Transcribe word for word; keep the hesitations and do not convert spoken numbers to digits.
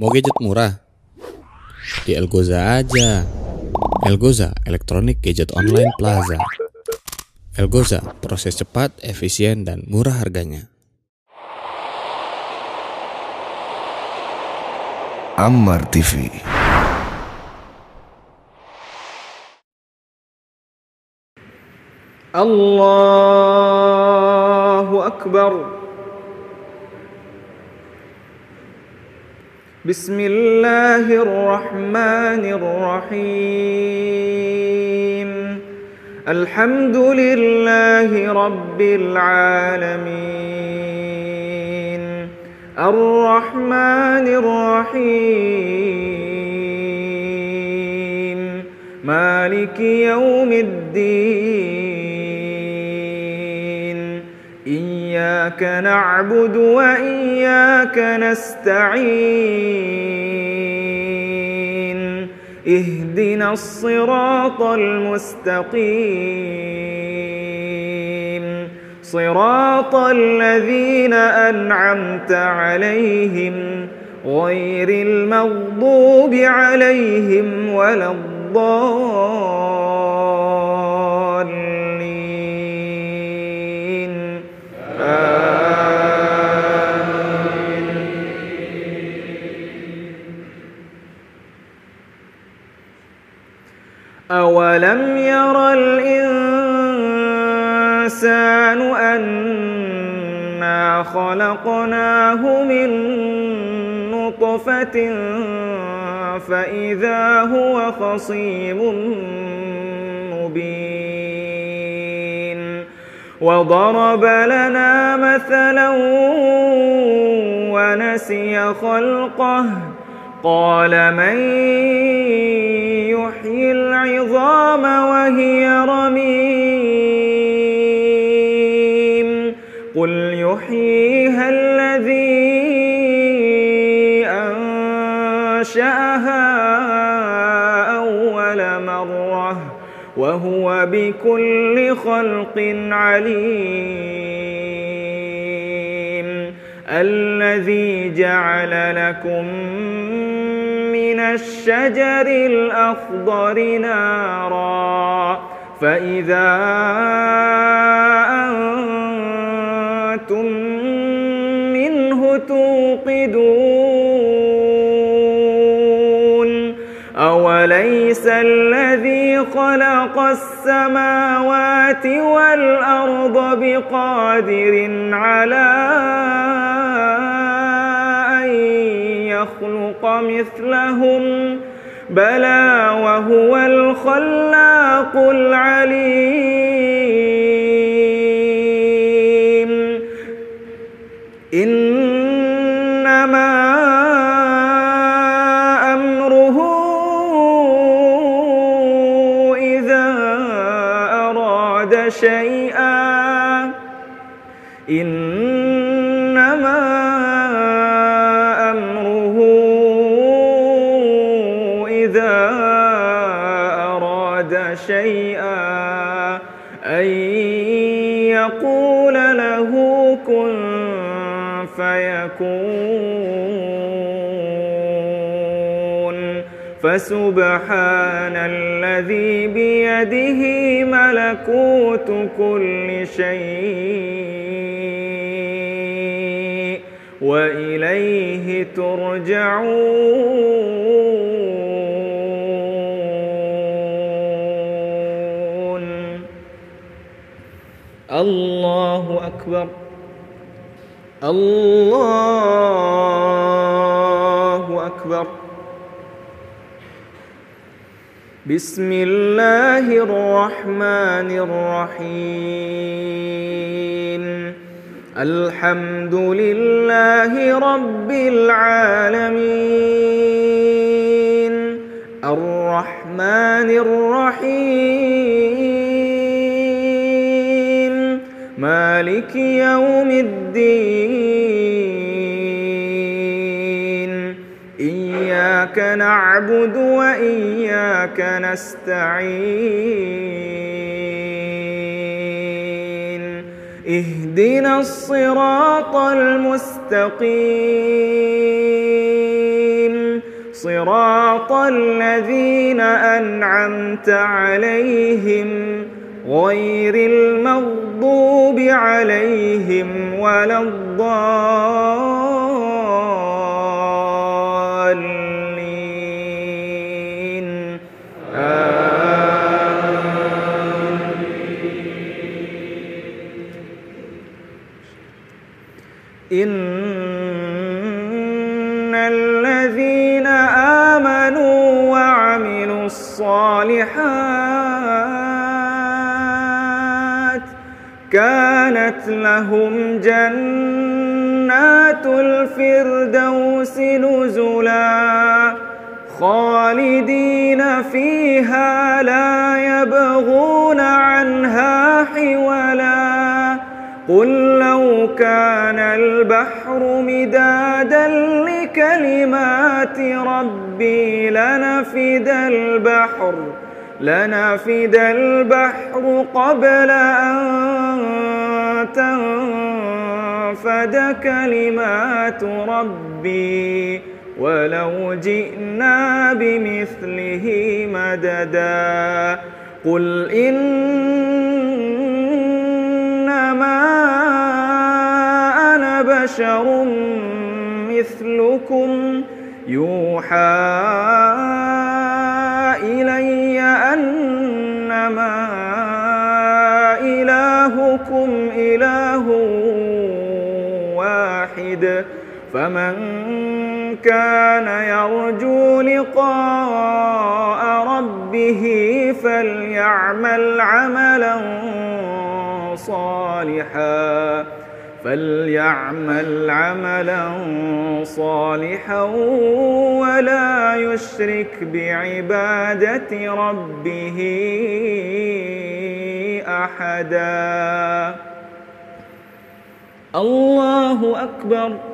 Mau gadget murah? Di Elgoza aja. Elgoza, Electronic Gadget Online Plaza. Elgoza, proses cepat, efisien, dan murah harganya. Ammar T V. Allahu Akbar. Bismillahirrahmanirrahim. Alhamdulillahi Rabbil Alamin. Ar-Rahmanir-Rahim. Maliki Yawmiddin. Iyyaka na'budu wa iyyaka nasta'in. Ihdinas siratal mustaqim. Siratal ladzina an'amta 'alaihim ghairil maghdubi 'alaihim waladdallin. أولم ير الإنسان أنا خلقناه من نطفة فإذا هو خصيم مبين وضرب لنا مثلا ونسي خلقه قال من يحيي العظام وهي رميم قل يحييها الذي أنشأها أول مرة وهو بكل خلق عليم الذي جعل لكم من الشجر الأخضر نارا فإذا أنتم منه توقدون أوليس الذي خلق السماوات والأرض بقادر على أن يخلق مثلهم بلى وهو الخلاق العليم إنما أمره إذا أراد شيئا إنما أمره إذا أراد شيئا أن يقول له كن فيكون فسبحان الذي بيده ملكوت كل شيء وإليه ترجعون. الله أكبر. الله أكبر. بسم الله الرحمن الرحيم. الحمد لله رب العالمين. الرحمن الرحيم. مالك يوم الدين. إياك نعبد وإياك نستعين. اهدنا الصراط المستقيم. صراط الذين أنعمت عليهم غير المغضوب عليهم ولا الضالين آمين. إن الذين آمنوا وعملوا الصالحات كانت لهم جنات الفردوس نزلا خالدين فيها لا يبغون عنها حولا. قل لو كان البحر مدادا لكلمات ربي لنفد البحر لنفد البحر قبل أن تنفد كلمات ربي ولو جئنا بمثله مددا. قل إنما أنا بشر مثلكم يوحى إلي أنما إلهكم إله واحد فمن كان يرجو لقاء ربه فليعمل عملا صالحا فليعمل عملا صالحا ولا يشرك بعبادة ربه أحدا. الله أكبر.